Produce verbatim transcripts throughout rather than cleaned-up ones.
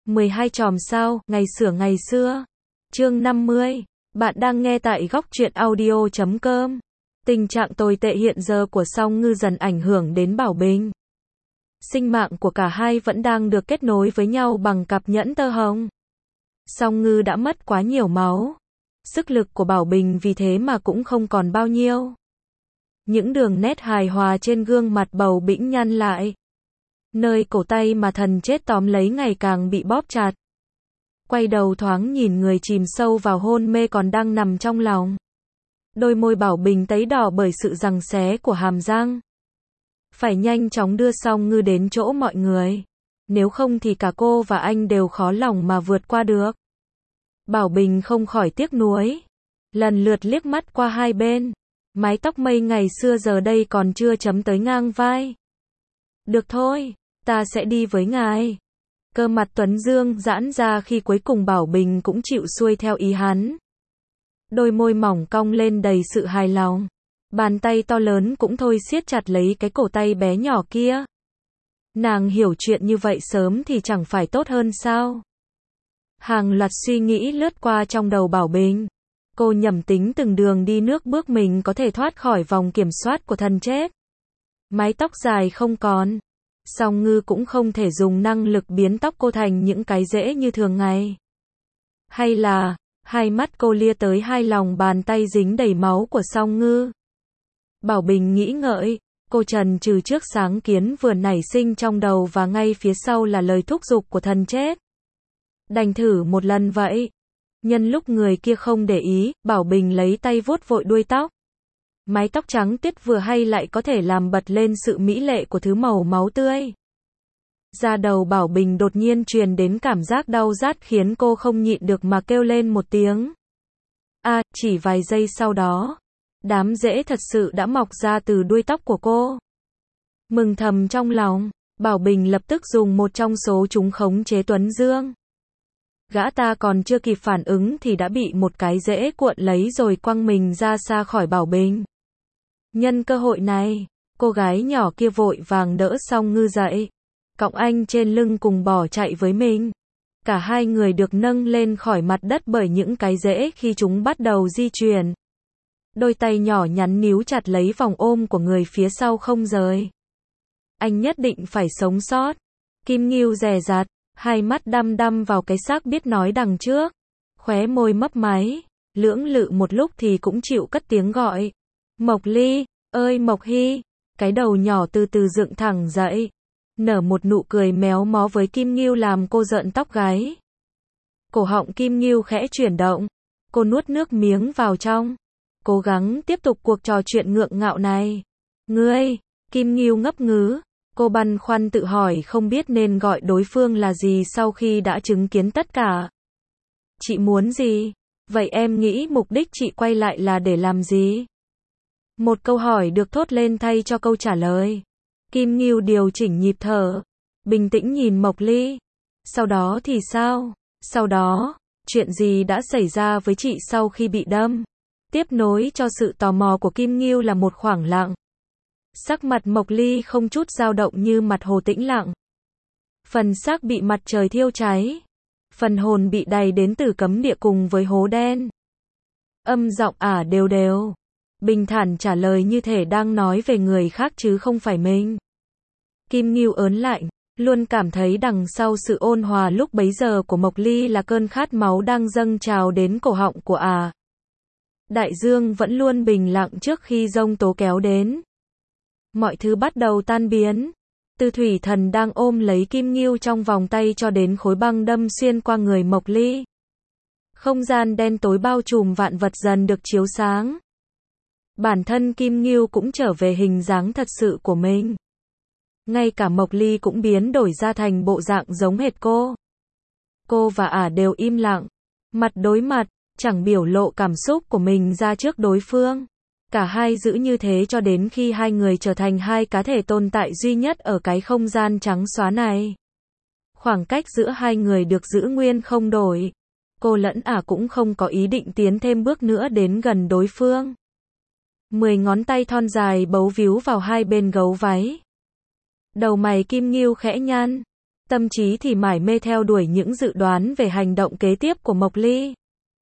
mười hai chòm sao, ngày xửa ngày xưa. Chương năm mươi. Bạn đang nghe tại góc truyện audio chấm com. Tình trạng tồi tệ hiện giờ của Song Ngư dần ảnh hưởng đến Bảo Bình. Sinh mạng của cả hai vẫn đang được kết nối với nhau bằng cặp nhẫn tơ hồng. Song Ngư đã mất quá nhiều máu. Sức lực của Bảo Bình vì thế mà cũng không còn bao nhiêu. Những đường nét hài hòa trên gương mặt bầu bĩnh nhăn lại. Nơi cổ tay mà thần chết tóm lấy ngày càng bị bóp chặt. Quay đầu thoáng nhìn người chìm sâu vào hôn mê còn đang nằm trong lòng. Đôi môi Bảo Bình tấy đỏ bởi sự giằng xé của hàm răng. Phải nhanh chóng đưa Song Ngư đến chỗ mọi người. Nếu không thì cả cô và anh đều khó lòng mà vượt qua được. Bảo Bình không khỏi tiếc nuối. Lần lượt liếc mắt qua hai bên. Mái tóc mây ngày xưa giờ đây còn chưa chấm tới ngang vai. Được thôi, ta sẽ đi với ngài. Cơ mặt Tuấn Dương giãn ra khi cuối cùng Bảo Bình cũng chịu xuôi theo ý hắn. Đôi môi mỏng cong lên đầy sự hài lòng. Bàn tay to lớn cũng thôi siết chặt lấy cái cổ tay bé nhỏ kia. Nàng hiểu chuyện như vậy sớm thì chẳng phải tốt hơn sao? Hàng loạt suy nghĩ lướt qua trong đầu Bảo Bình. Cô nhẩm tính từng đường đi nước bước mình có thể thoát khỏi vòng kiểm soát của thần chết. Mái tóc dài không còn. Song Ngư cũng không thể dùng năng lực biến tóc cô thành những cái rễ như thường ngày. Hay là, hai mắt cô lia tới hai lòng bàn tay dính đầy máu của Song Ngư. Bảo Bình nghĩ ngợi, cô trần trừ trước sáng kiến vừa nảy sinh trong đầu và ngay phía sau là lời thúc giục của thần chết. Đành thử một lần vậy. Nhân lúc người kia không để ý, Bảo Bình lấy tay vuốt vội đuôi tóc. Mái tóc trắng tiết vừa hay lại có thể làm bật lên sự mỹ lệ của thứ màu máu tươi. Da đầu Bảo Bình đột nhiên truyền đến cảm giác đau rát khiến cô không nhịn được mà kêu lên một tiếng. À, chỉ vài giây sau đó, đám rễ thật sự đã mọc ra từ đuôi tóc của cô. Mừng thầm trong lòng, Bảo Bình lập tức dùng một trong số chúng khống chế Tuấn Dương. Gã ta còn chưa kịp phản ứng thì đã bị một cái rễ cuộn lấy rồi quăng mình ra xa khỏi Bảo Bình. Nhân cơ hội này, cô gái nhỏ kia vội vàng đỡ Song Ngư dậy, cõng anh trên lưng cùng bỏ chạy với mình. Cả hai người được nâng lên khỏi mặt đất bởi những cái rễ khi chúng bắt đầu di chuyển. Đôi tay nhỏ nhắn níu chặt lấy vòng ôm của người phía sau không rời. Anh nhất định phải sống sót. Kim Ngưu dè dặt, hai mắt đăm đăm vào cái xác biết nói đằng trước. Khóe môi mấp máy, lưỡng lự một lúc thì cũng chịu cất tiếng gọi. Mộc Ly, ơi Mộc Hy. Cái đầu nhỏ từ từ dựng thẳng dậy. Nở một nụ cười méo mó với Kim Ngưu làm cô rợn tóc gáy. Cổ họng Kim Ngưu khẽ chuyển động. Cô nuốt nước miếng vào trong. Cố gắng tiếp tục cuộc trò chuyện ngượng ngạo này. Ngươi, Kim Ngưu ngấp ngứ. Cô băn khoăn tự hỏi không biết nên gọi đối phương là gì sau khi đã chứng kiến tất cả. Chị muốn gì? Vậy em nghĩ mục đích chị quay lại là để làm gì? Một câu hỏi được thốt lên thay cho câu trả lời. Kim Ngưu điều chỉnh nhịp thở. Bình tĩnh nhìn Mộc Ly. Sau đó thì sao? Sau đó, chuyện gì đã xảy ra với chị sau khi bị đâm? Tiếp nối cho sự tò mò của Kim Ngưu là một khoảng lặng. Sắc mặt Mộc Ly không chút dao động như mặt hồ tĩnh lặng. Phần xác bị mặt trời thiêu cháy. Phần hồn bị đày đến từ cấm địa cùng với hố đen. Âm giọng ả đều đều. Bình thản trả lời như thể đang nói về người khác chứ không phải mình. Kim Ngưu ớn lạnh, luôn cảm thấy đằng sau sự ôn hòa lúc bấy giờ của Mộc Ly là cơn khát máu đang dâng trào đến cổ họng của ả. Đại dương vẫn luôn bình lặng trước khi giông tố kéo đến. Mọi thứ bắt đầu tan biến. Từ thủy thần đang ôm lấy Kim Ngưu trong vòng tay cho đến khối băng đâm xuyên qua người Mộc Ly. Không gian đen tối bao trùm vạn vật dần được chiếu sáng. Bản thân Kim Ngưu cũng trở về hình dáng thật sự của mình. Ngay cả Mộc Ly cũng biến đổi ra thành bộ dạng giống hệt cô. Cô và ả đều im lặng. Mặt đối mặt, chẳng biểu lộ cảm xúc của mình ra trước đối phương. Cả hai giữ như thế cho đến khi hai người trở thành hai cá thể tồn tại duy nhất ở cái không gian trắng xóa này. Khoảng cách giữa hai người được giữ nguyên không đổi. Cô lẫn ả cũng không có ý định tiến thêm bước nữa đến gần đối phương. Mười ngón tay thon dài bấu víu vào hai bên gấu váy. Đầu mày Kim Ngưu khẽ nhăn. tâm trí thì mải mê theo đuổi những dự đoán về hành động kế tiếp của Mộc Ly.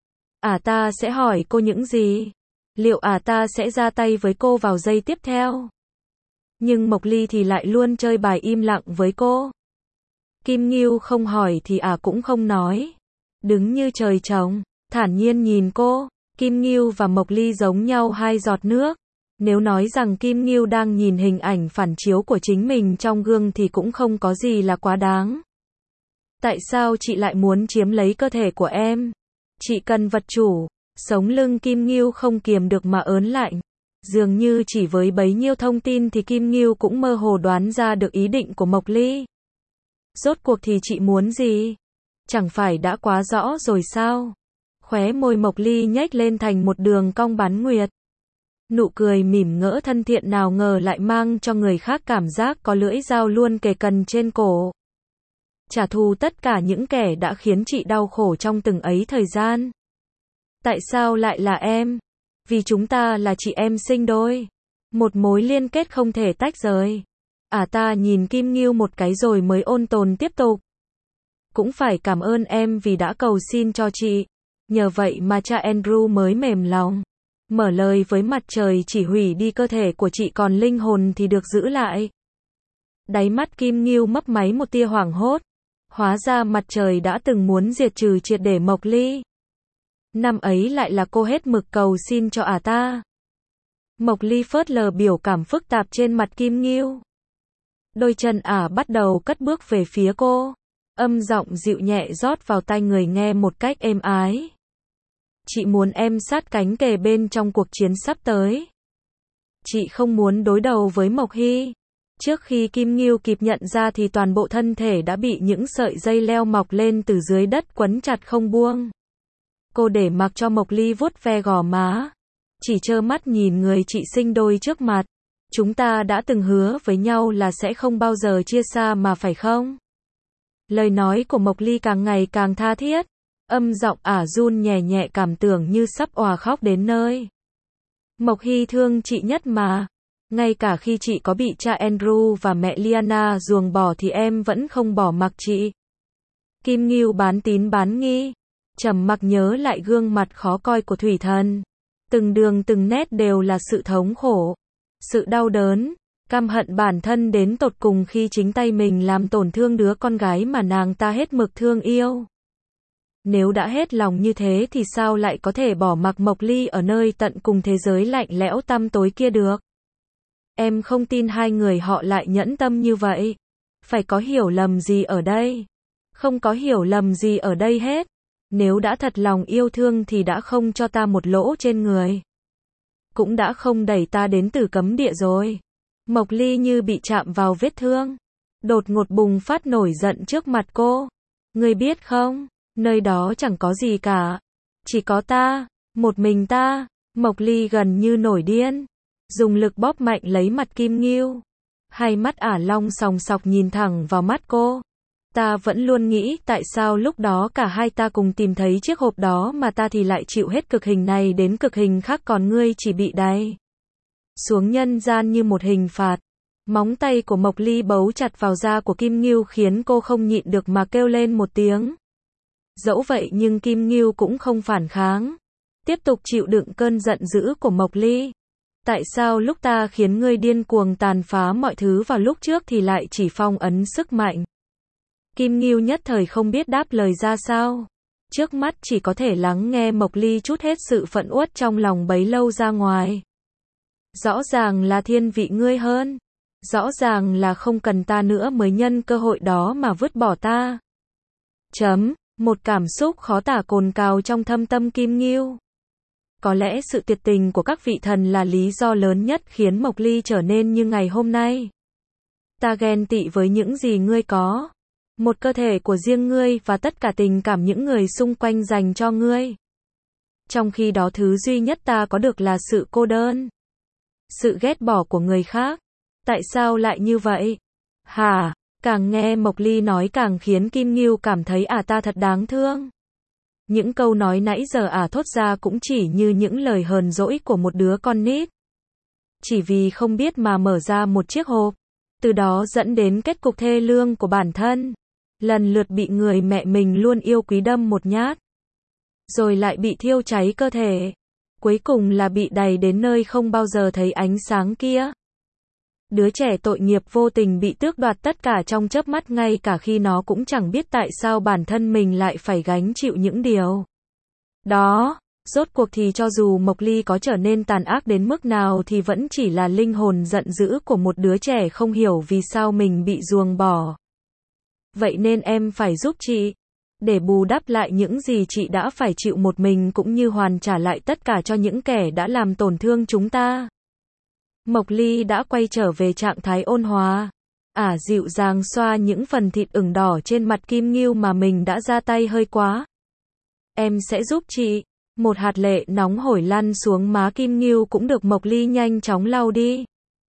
Ả ta sẽ hỏi cô những gì? Liệu ả ta sẽ ra tay với cô vào giây tiếp theo? Nhưng Mộc Ly thì lại luôn chơi bài im lặng với cô. Kim Ngưu không hỏi thì ả cũng không nói. Đứng như trời trồng, thản nhiên nhìn cô. Kim Ngưu và Mộc Ly giống nhau hai giọt nước. Nếu nói rằng Kim Ngưu đang nhìn hình ảnh phản chiếu của chính mình trong gương thì cũng không có gì là quá đáng. Tại sao chị lại muốn chiếm lấy cơ thể của em? Chị cần vật chủ. Sống lưng Kim Ngưu không kiềm được mà ớn lạnh. Dường như chỉ với bấy nhiêu thông tin thì Kim Ngưu cũng mơ hồ đoán ra được ý định của Mộc Ly. Rốt cuộc thì chị muốn gì? Chẳng phải đã quá rõ rồi sao? Khóe môi Mộc Ly nhếch lên thành một đường cong bán nguyệt. Nụ cười mỉm ngỡ thân thiện nào ngờ lại mang cho người khác cảm giác có lưỡi dao luôn kề cần trên cổ. Trả thù tất cả những kẻ đã khiến chị đau khổ trong từng ấy thời gian. Tại sao lại là em? Vì chúng ta là chị em sinh đôi. Một mối liên kết không thể tách rời. Ả ta nhìn Kim Ngưu một cái rồi mới ôn tồn tiếp tục. Cũng phải cảm ơn em vì đã cầu xin cho chị. Nhờ vậy mà cha Andrew mới mềm lòng. Mở lời với mặt trời chỉ hủy đi cơ thể của chị còn linh hồn thì được giữ lại. Đáy mắt Kim Ngưu mấp máy một tia hoảng hốt. Hóa ra mặt trời đã từng muốn diệt trừ triệt để Mộc Ly. Năm ấy lại là cô hết mực cầu xin cho ả ta. Mộc Ly phớt lờ biểu cảm phức tạp trên mặt Kim Ngưu. Đôi chân ả bắt đầu cất bước về phía cô. Âm giọng dịu nhẹ rót vào tai người nghe một cách êm ái. Chị muốn em sát cánh kề bên trong cuộc chiến sắp tới. Chị không muốn đối đầu với Mộc Hy. Trước khi Kim Ngưu kịp nhận ra thì toàn bộ thân thể đã bị những sợi dây leo mọc lên từ dưới đất quấn chặt không buông. Cô để mặc cho Mộc Ly vuốt ve gò má. Chỉ trơ mắt nhìn người chị sinh đôi trước mặt. Chúng ta đã từng hứa với nhau là sẽ không bao giờ chia xa mà phải không? Lời nói của Mộc Ly càng ngày càng tha thiết. Âm giọng ả run nhẹ nhẹ cảm tưởng như sắp òa khóc đến nơi. Mộc Hy thương chị nhất mà. Ngay cả khi chị có bị cha Andrew và mẹ Liana ruồng bỏ thì em vẫn không bỏ mặc chị. Kim Ngưu bán tín bán nghi. Trầm mặc nhớ lại gương mặt khó coi của Thủy Thần. Từng đường từng nét đều là sự thống khổ. Sự đau đớn. Căm hận bản thân đến tột cùng khi chính tay mình làm tổn thương đứa con gái mà nàng ta hết mực thương yêu. Nếu đã hết lòng như thế thì sao lại có thể bỏ mặc Mộc Ly ở nơi tận cùng thế giới lạnh lẽo tăm tối kia được? Em không tin hai người họ lại nhẫn tâm như vậy. Phải có hiểu lầm gì ở đây? Không có hiểu lầm gì ở đây hết. Nếu đã thật lòng yêu thương thì đã không cho ta một lỗ trên người. Cũng đã không đẩy ta đến tử cấm địa rồi. Mộc Ly như bị chạm vào vết thương. Đột ngột bùng phát nổi giận trước mặt cô. Ngươi biết không, nơi đó chẳng có gì cả. Chỉ có ta, một mình ta. Mộc Ly gần như nổi điên. Dùng lực bóp mạnh lấy mặt Kim Ngưu. Hai mắt ả long sòng sọc nhìn thẳng vào mắt cô. Ta vẫn luôn nghĩ tại sao lúc đó cả hai ta cùng tìm thấy chiếc hộp đó mà ta thì lại chịu hết cực hình này đến cực hình khác còn ngươi chỉ bị đày xuống nhân gian như một hình phạt. Móng tay của Mộc Ly bấu chặt vào da của Kim Ngưu khiến cô không nhịn được mà kêu lên một tiếng. Dẫu vậy nhưng Kim Ngưu cũng không phản kháng. Tiếp tục chịu đựng cơn giận dữ của Mộc Ly. Tại sao lúc ta khiến ngươi điên cuồng tàn phá mọi thứ vào lúc trước thì lại chỉ phong ấn sức mạnh? Kim Ngưu nhất thời không biết đáp lời ra sao. Trước mắt chỉ có thể lắng nghe Mộc Ly trút hết sự phẫn uất trong lòng bấy lâu ra ngoài. Rõ ràng là thiên vị ngươi hơn. Rõ ràng là không cần ta nữa mới nhân cơ hội đó mà vứt bỏ ta. Chấm, một cảm xúc khó tả cồn cào trong thâm tâm Kim Ngưu. Có lẽ sự tuyệt tình của các vị thần là lý do lớn nhất khiến Mộc Ly trở nên như ngày hôm nay. Ta ghen tị với những gì ngươi có. Một cơ thể của riêng ngươi và tất cả tình cảm những người xung quanh dành cho ngươi. Trong khi đó thứ duy nhất ta có được là sự cô đơn. Sự ghét bỏ của người khác. Tại sao lại như vậy? Hả? Càng nghe Mộc Ly nói càng khiến Kim Ngưu cảm thấy ả ta thật đáng thương. Những câu nói nãy giờ ả thốt ra cũng chỉ như những lời hờn dỗi của một đứa con nít. Chỉ vì không biết mà mở ra một chiếc hộp. Từ đó dẫn đến kết cục thê lương của bản thân. lần lượt bị người mẹ mình luôn yêu quý đâm một nhát. Rồi lại bị thiêu cháy cơ thể. Cuối cùng là bị đày đến nơi không bao giờ thấy ánh sáng kia. Đứa trẻ tội nghiệp vô tình bị tước đoạt tất cả trong chớp mắt, ngay cả khi nó cũng chẳng biết tại sao bản thân mình lại phải gánh chịu những điều đó. Rốt cuộc thì cho dù Mộc Ly có trở nên tàn ác đến mức nào thì vẫn chỉ là linh hồn giận dữ của một đứa trẻ không hiểu vì sao mình bị ruồng bỏ. Vậy nên em phải giúp chị, để bù đắp lại những gì chị đã phải chịu một mình, cũng như hoàn trả lại tất cả cho những kẻ đã làm tổn thương chúng ta. Mộc Ly đã quay trở về trạng thái ôn hòa. Ả dịu dàng xoa những phần thịt ửng đỏ trên mặt Kim Ngưu mà mình đã ra tay hơi quá. Em sẽ giúp chị. Một hạt lệ nóng hổi lăn xuống má Kim Ngưu cũng được Mộc Ly nhanh chóng lau đi.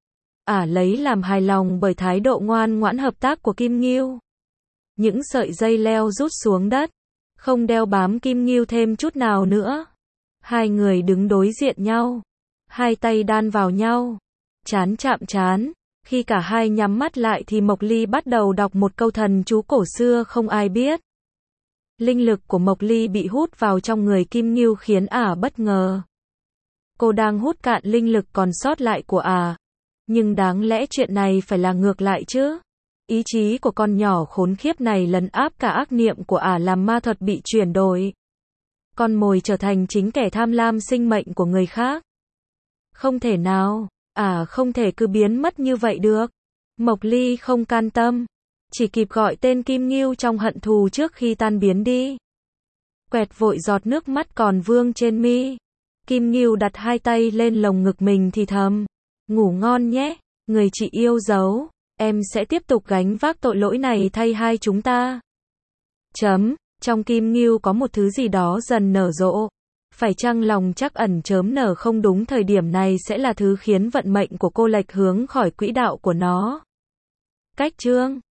Ả lấy làm hài lòng bởi thái độ ngoan ngoãn hợp tác của Kim Ngưu. Những sợi dây leo rút xuống đất, không đeo bám Kim Ngưu thêm chút nào nữa. Hai người đứng đối diện nhau, hai tay đan vào nhau, trán chạm trán. Khi cả hai nhắm mắt lại thì Mộc Ly bắt đầu đọc một câu thần chú cổ xưa không ai biết. Linh lực của Mộc Ly bị hút vào trong người Kim Ngưu khiến Ả bất ngờ. Cô đang hút cạn linh lực còn sót lại của Ả. Nhưng đáng lẽ chuyện này phải là ngược lại chứ. Ý chí của con nhỏ khốn khiếp này lấn áp cả ác niệm của Ả, làm ma thuật bị chuyển đổi. Con mồi trở thành chính kẻ tham lam sinh mệnh của người khác. Không thể nào, Ả không thể cứ biến mất như vậy được. Mộc Ly không can tâm, chỉ kịp gọi tên Kim Ngưu trong hận thù trước khi tan biến đi. Quẹt vội giọt nước mắt còn vương trên mi. Kim Ngưu đặt hai tay lên lồng ngực mình thì thầm, ngủ ngon nhé, người chị yêu dấu, em sẽ tiếp tục gánh vác tội lỗi này thay hai chúng ta. Chấm, trong Kim Ngưu có một thứ gì đó dần nở rộ. Phải chăng lòng trắc ẩn chớm nở không đúng thời điểm này sẽ là thứ khiến vận mệnh của cô lệch hướng khỏi quỹ đạo của nó. Cách chương